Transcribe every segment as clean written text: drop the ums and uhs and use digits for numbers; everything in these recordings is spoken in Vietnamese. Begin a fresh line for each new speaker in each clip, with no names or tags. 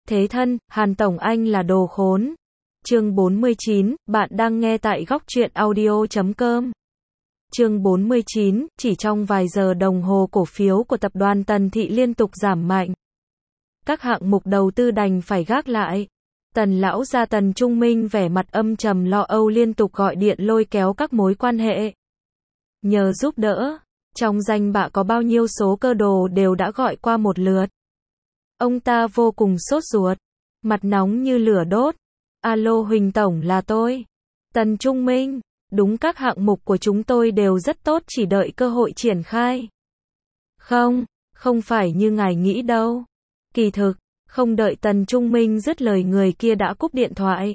Thế thân, Hàn Tổng anh là đồ khốn. Chương 49, bạn đang nghe tại góc truyện audio.com. Chương 49, chỉ trong vài giờ đồng hồ cổ phiếu của tập đoàn Tần Thị liên tục giảm mạnh. Các hạng mục đầu tư đành phải gác lại. Tần lão gia Tần Trung Minh vẻ mặt âm trầm lo âu liên tục gọi điện lôi kéo các mối quan hệ. Nhờ giúp đỡ, trong danh bạ có bao nhiêu số cơ đồ đều đã gọi qua một lượt. Ông ta vô cùng sốt ruột, mặt nóng như lửa đốt. Alo Huỳnh Tổng là tôi. Tần Trung Minh, đúng các hạng mục của chúng tôi đều rất tốt chỉ đợi cơ hội triển khai. Không phải như ngài nghĩ đâu. Kỳ thực, không đợi Tần Trung Minh dứt lời người kia đã cúp điện thoại.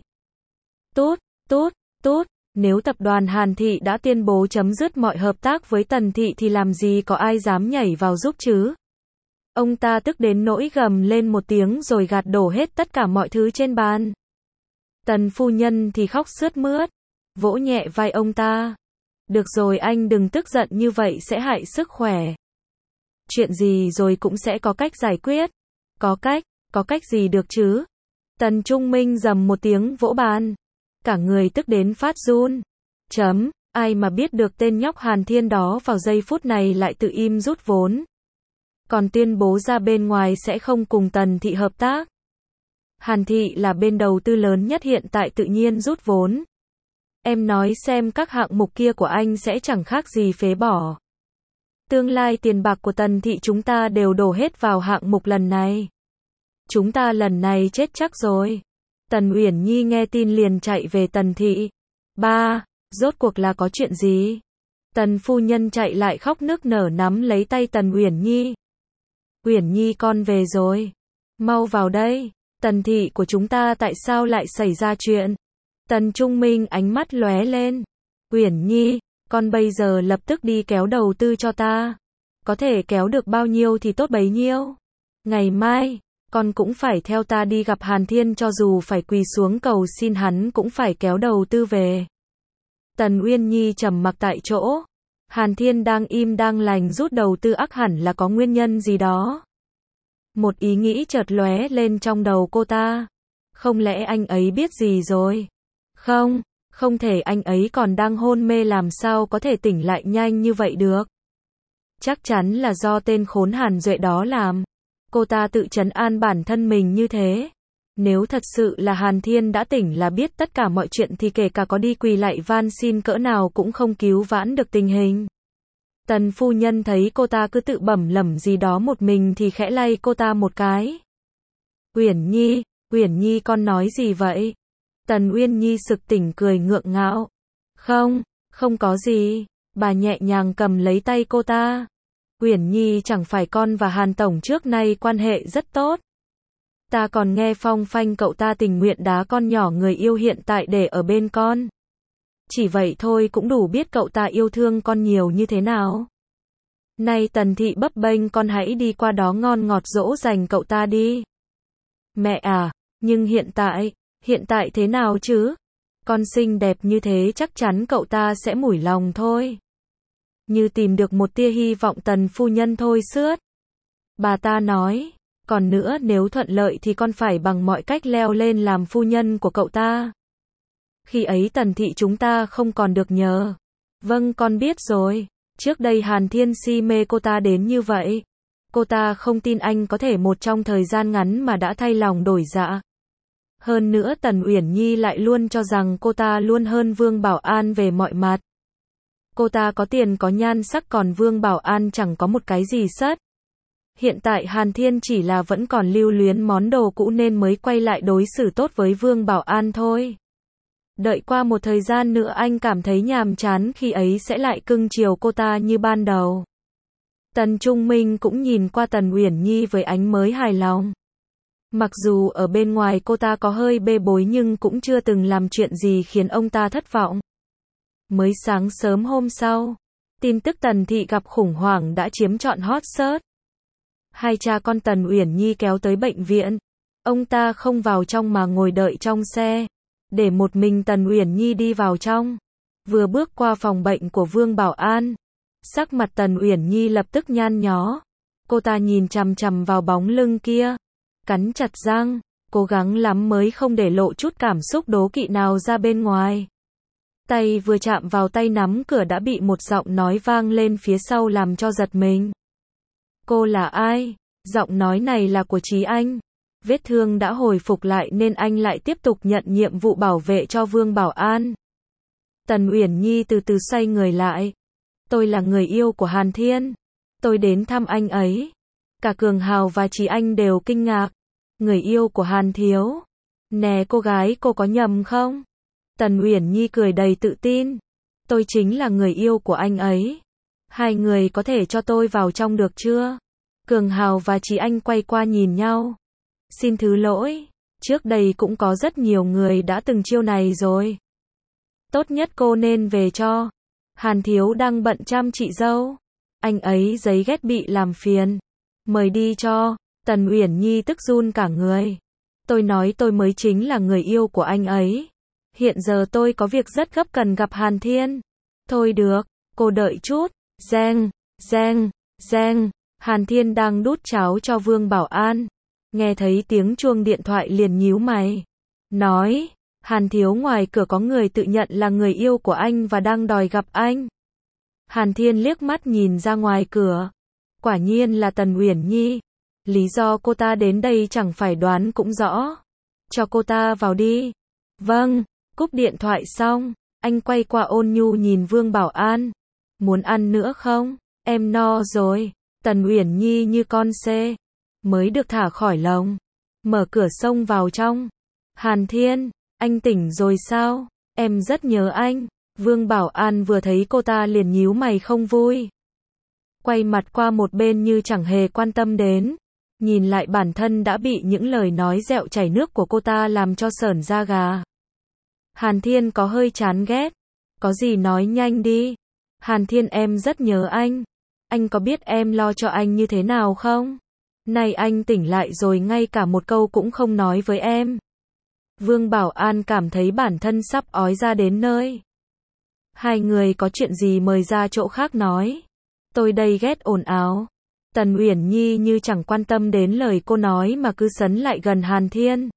Tốt, nếu tập đoàn Hàn Thị đã tuyên bố chấm dứt mọi hợp tác với Tần Thị thì làm gì có ai dám nhảy vào giúp chứ? Ông ta tức đến nỗi gầm lên một tiếng rồi gạt đổ hết tất cả mọi thứ trên bàn. Tần phu nhân thì khóc sướt mướt, vỗ nhẹ vai ông ta. Được rồi anh đừng tức giận như vậy sẽ hại sức khỏe. Chuyện gì rồi cũng sẽ có cách giải quyết. Có cách gì được chứ? Tần Trung Minh rầm một tiếng vỗ bàn. Cả người tức đến phát run. Ai mà biết được tên nhóc Hàn Thiên đó vào giây phút này lại tự im rút vốn. Còn tuyên bố ra bên ngoài sẽ không cùng Tần Thị hợp tác. Hàn Thị là bên đầu tư lớn nhất hiện tại tự nhiên rút vốn. Em nói xem các hạng mục kia của anh sẽ chẳng khác gì phế bỏ. Tương lai tiền bạc của Tần Thị chúng ta đều đổ hết vào hạng mục lần này. Chúng ta lần này chết chắc rồi. Tần Uyển Nhi nghe tin liền chạy về Tần Thị. Ba, rốt cuộc là có chuyện gì? Tần phu nhân chạy lại khóc nức nở nắm lấy tay Tần Uyển Nhi. Uyển Nhi con về rồi. Mau vào đây. Tần Thị của chúng ta tại sao lại xảy ra chuyện? Tần Trung Minh ánh mắt lóe lên. Uyển Nhi, con bây giờ lập tức đi kéo đầu tư cho ta. Có thể kéo được bao nhiêu thì tốt bấy nhiêu. Ngày mai, con cũng phải theo ta đi gặp Hàn Thiên cho dù phải quỳ xuống cầu xin hắn cũng phải kéo đầu tư về. Tần Uyên Nhi trầm mặc tại chỗ. Hàn Thiên đang im đang lành rút đầu tư ắt hẳn là có nguyên nhân gì đó. Một ý nghĩ chợt lóe lên trong đầu cô ta. Không lẽ anh ấy biết gì rồi? Không thể anh ấy còn đang hôn mê làm sao có thể tỉnh lại nhanh như vậy được. Chắc chắn là do tên khốn Hàn Duệ đó làm. Cô ta tự trấn an bản thân mình như thế. Nếu thật sự là Hàn Thiên đã tỉnh là biết tất cả mọi chuyện thì kể cả có đi quỳ lạy van xin cỡ nào cũng không cứu vãn được tình hình. Tần phu nhân thấy cô ta cứ tự bẩm lẩm gì đó một mình thì khẽ lay cô ta một cái. Uyển Nhi con nói gì vậy? Tần Uyên Nhi sực tỉnh cười ngượng ngạo. Không có gì. Bà nhẹ nhàng cầm lấy tay cô ta. Uyển Nhi chẳng phải con và Hàn Tổng trước nay quan hệ rất tốt. Ta còn nghe phong phanh cậu ta tình nguyện đá con nhỏ người yêu hiện tại để ở bên con. Chỉ vậy thôi cũng đủ biết cậu ta yêu thương con nhiều như thế nào. Nay Tần Thị bấp bênh con hãy đi qua đó ngon ngọt dỗ dành cậu ta đi. Mẹ à, nhưng hiện tại thế nào chứ? Con xinh đẹp như thế chắc chắn cậu ta sẽ mủi lòng thôi. Như tìm được một tia hy vọng Tần phu nhân thôi sướt. Bà ta nói, còn nữa nếu thuận lợi thì con phải bằng mọi cách leo lên làm phu nhân của cậu ta. Khi ấy Tần Thị chúng ta không còn được nhờ. Vâng con biết rồi. Trước đây Hàn Thiên si mê cô ta đến như vậy. Cô ta không tin anh có thể một trong thời gian ngắn mà đã thay lòng đổi dạ. Hơn nữa Tần Uyển Nhi lại luôn cho rằng cô ta luôn hơn Vương Bảo An về mọi mặt. Cô ta có tiền có nhan sắc còn Vương Bảo An chẳng có một cái gì sất. Hiện tại Hàn Thiên chỉ là vẫn còn lưu luyến món đồ cũ nên mới quay lại đối xử tốt với Vương Bảo An thôi. Đợi qua một thời gian nữa anh cảm thấy nhàm chán khi ấy sẽ lại cưng chiều cô ta như ban đầu. Tần Trung Minh cũng nhìn qua Tần Uyển Nhi với ánh mới hài lòng. Mặc dù ở bên ngoài cô ta có hơi bê bối nhưng cũng chưa từng làm chuyện gì khiến ông ta thất vọng. Mới sáng sớm hôm sau, tin tức Tần Thị gặp khủng hoảng đã chiếm trọn hot search. Hai cha con Tần Uyển Nhi kéo tới bệnh viện. Ông ta không vào trong mà ngồi đợi trong xe. Để một mình Tần Uyển Nhi đi vào trong. Vừa bước qua phòng bệnh của Vương Bảo An. Sắc mặt Tần Uyển Nhi lập tức nhăn nhó. Cô ta nhìn chằm chằm vào bóng lưng kia. Cắn chặt răng. cố gắng lắm mới không để lộ chút cảm xúc đố kỵ nào ra bên ngoài. Tay vừa chạm vào tay nắm cửa đã bị một giọng nói vang lên phía sau làm cho giật mình. Cô là ai? Giọng nói này là của Chí Anh. Vết thương đã hồi phục lại nên anh lại tiếp tục nhận nhiệm vụ bảo vệ cho Vương Bảo An. Tần Uyển Nhi từ từ xoay người lại. Tôi là người yêu của Hàn Thiên. Tôi đến thăm anh ấy. Cả Cường Hào và Chí Anh đều kinh ngạc. Người yêu của Hàn Thiếu. Nè cô gái, cô có nhầm không? Tần Uyển Nhi cười đầy tự tin. Tôi chính là người yêu của anh ấy. Hai người có thể cho tôi vào trong được chưa? Cường Hào và Chí Anh quay qua nhìn nhau. Xin thứ lỗi, trước đây cũng có rất nhiều người đã từng chiêu này rồi. Tốt nhất cô nên về cho. Hàn Thiếu đang bận chăm chị dâu. Anh ấy giấy ghét bị làm phiền. Mời đi cho. Tần Uyển Nhi tức run cả người. Tôi nói tôi mới chính là người yêu của anh ấy. Hiện giờ tôi có việc rất gấp cần gặp Hàn Thiên. Thôi được, cô đợi chút. Reng, reng, reng. Hàn Thiên đang đút cháo cho Vương Bảo An. Nghe thấy tiếng chuông điện thoại liền nhíu mày. Nói, Hàn Thiếu, ngoài cửa có người tự nhận là người yêu của anh và đang đòi gặp anh. Hàn Thiên liếc mắt nhìn ra ngoài cửa. Quả nhiên là Tần Uyển Nhi. Lý do cô ta đến đây chẳng phải đoán cũng rõ. Cho cô ta vào đi. Vâng, cúp điện thoại xong, anh quay qua ôn nhu nhìn Vương Bảo An. Muốn ăn nữa không? Em no rồi. Tần Uyển Nhi như con xê mới được thả khỏi lồng, mở cửa xông vào trong. Hàn Thiên, anh tỉnh rồi sao? Em rất nhớ anh. Vương Bảo An vừa thấy cô ta liền nhíu mày không vui. Quay mặt qua một bên như chẳng hề quan tâm đến. Nhìn lại bản thân đã bị những lời nói dẹo chảy nước của cô ta làm cho sởn da gà. Hàn Thiên có hơi chán ghét. Có gì nói nhanh đi. Hàn Thiên, em rất nhớ anh. Anh có biết em lo cho anh như thế nào không? Nay anh tỉnh lại rồi ngay cả một câu cũng không nói với em. Vương Bảo An cảm thấy bản thân sắp ói ra đến nơi. Hai người có chuyện gì mời ra chỗ khác nói. Tôi đây ghét ồn ào. Tần Uyển Nhi như chẳng quan tâm đến lời cô nói mà cứ sấn lại gần Hàn Thiên.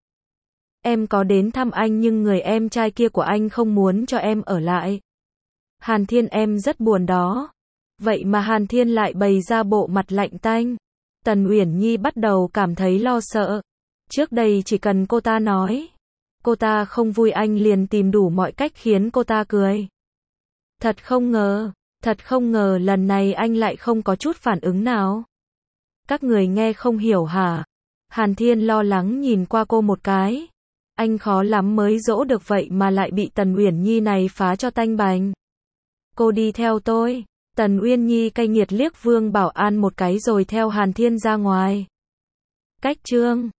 Em có đến thăm anh nhưng người em trai kia của anh không muốn cho em ở lại. Hàn Thiên, em rất buồn đó. Vậy mà Hàn Thiên lại bày ra bộ mặt lạnh tanh. Tần Uyển Nhi bắt đầu cảm thấy lo sợ. Trước đây chỉ cần cô ta nói cô ta không vui anh liền tìm đủ mọi cách khiến cô ta cười. Thật không ngờ lần này anh lại không có chút phản ứng nào. Các người nghe không hiểu hả? Hàn Thiên lo lắng nhìn qua cô một cái. Anh khó lắm mới dỗ được vậy mà lại bị Tần Uyển Nhi này phá cho tanh bành. Cô đi theo tôi. Tần Uyên Nhi cay nghiệt liếc Vương Bảo An một cái rồi theo Hàn Thiên ra ngoài. Cách chương